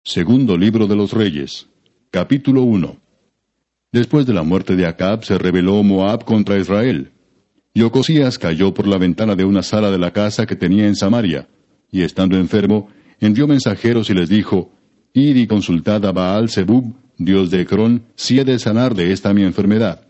Segundo libro de los Reyes, capítulo 1. Después de la muerte de Acab se rebeló Moab contra Israel. Y Ocosías cayó por la ventana de una sala de la casa que tenía en Samaria, y estando enfermo, envió mensajeros y les dijo, Id y consultad a Baal-Zebub, dios de Ecrón, si he de sanar de esta mi enfermedad.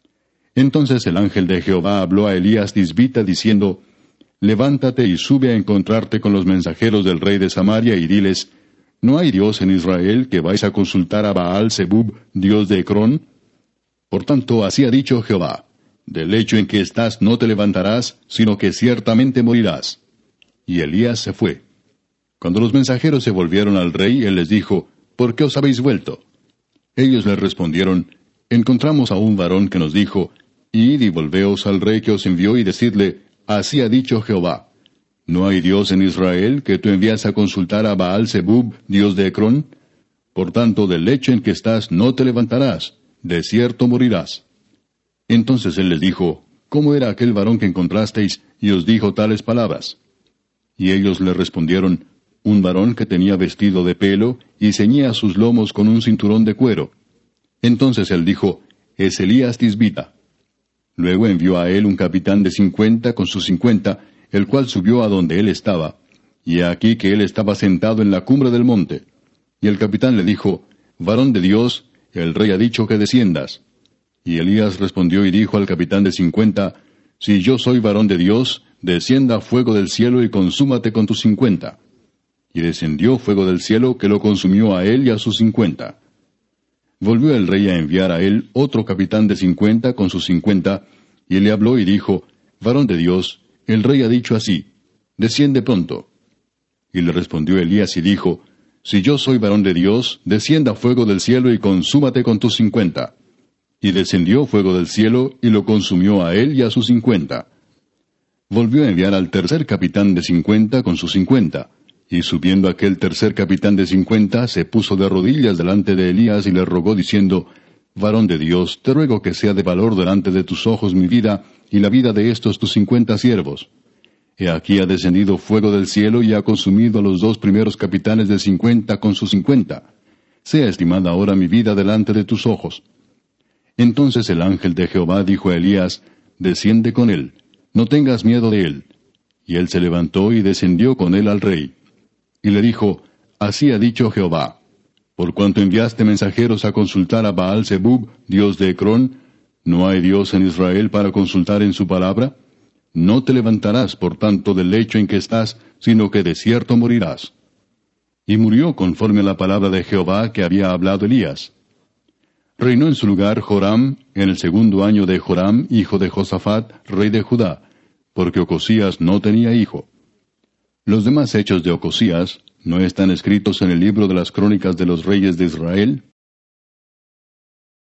Entonces el ángel de Jehová habló a Elías Tisbita, diciendo, Levántate y sube a encontrarte con los mensajeros del rey de Samaria, y diles, ¿no hay Dios en Israel que vais a consultar a Baal-Zebub, dios de Ecrón? Por tanto, así ha dicho Jehová, del lecho en que estás no te levantarás, sino que ciertamente morirás. Y Elías se fue. Cuando los mensajeros se volvieron al rey, él les dijo, ¿por qué os habéis vuelto? Ellos le respondieron, encontramos a un varón que nos dijo, Id y volveos al rey que os envió y decidle, así ha dicho Jehová, ¿no hay Dios en Israel que tú envías a consultar a Baal-Zebub, dios de Ecrón? Por tanto, del lecho en que estás no te levantarás, de cierto morirás. Entonces él les dijo, ¿cómo era aquel varón que encontrasteis, y os dijo tales palabras? Y ellos le respondieron, un varón que tenía vestido de pelo, y ceñía sus lomos con un cinturón de cuero. Entonces él dijo, es Elías Tisbita. Luego envió a él un capitán de 50 con sus 50, el cual subió a donde él estaba, y aquí que él estaba sentado en la cumbre del monte. Y el capitán le dijo, varón de Dios, el rey ha dicho que desciendas. Y Elías respondió y dijo al capitán de 50, si yo soy varón de Dios, descienda fuego del cielo y consúmate con tus 50. Y descendió fuego del cielo que lo consumió a él y a sus 50. Volvió el rey a enviar a él otro capitán de 50 con sus 50, y él le habló y dijo, varón de Dios, el rey ha dicho así, desciende pronto. Y le respondió Elías y dijo, si yo soy varón de Dios, descienda fuego del cielo y consúmate con tus 50. Y descendió fuego del cielo y lo consumió a él y a sus 50. Volvió a enviar al tercer capitán de 50 con sus 50. Y subiendo aquel tercer capitán de 50, se puso de rodillas delante de Elías y le rogó diciendo, varón de Dios, te ruego que sea de valor delante de tus ojos mi vida, y la vida de estos tus 50 siervos. He aquí ha descendido fuego del cielo y ha consumido a los 2 primeros capitanes de 50 con sus 50. Sea estimada ahora mi vida delante de tus ojos. Entonces el ángel de Jehová dijo a Elías, desciende con él, no tengas miedo de él. Y él se levantó y descendió con él al rey. Y le dijo, así ha dicho Jehová, por cuanto enviaste mensajeros a consultar a Baal-Zebub, dios de Ecrón, ¿no hay Dios en Israel para consultar en su palabra? No te levantarás, por tanto, del lecho en que estás, sino que de cierto morirás. Y murió conforme a la palabra de Jehová que había hablado Elías. Reinó en su lugar Joram, en el 2º año de Joram, hijo de Josafat, rey de Judá, porque Ocosías no tenía hijo. Los demás hechos de Ocosías, ¿no están escritos en el libro de las crónicas de los reyes de Israel?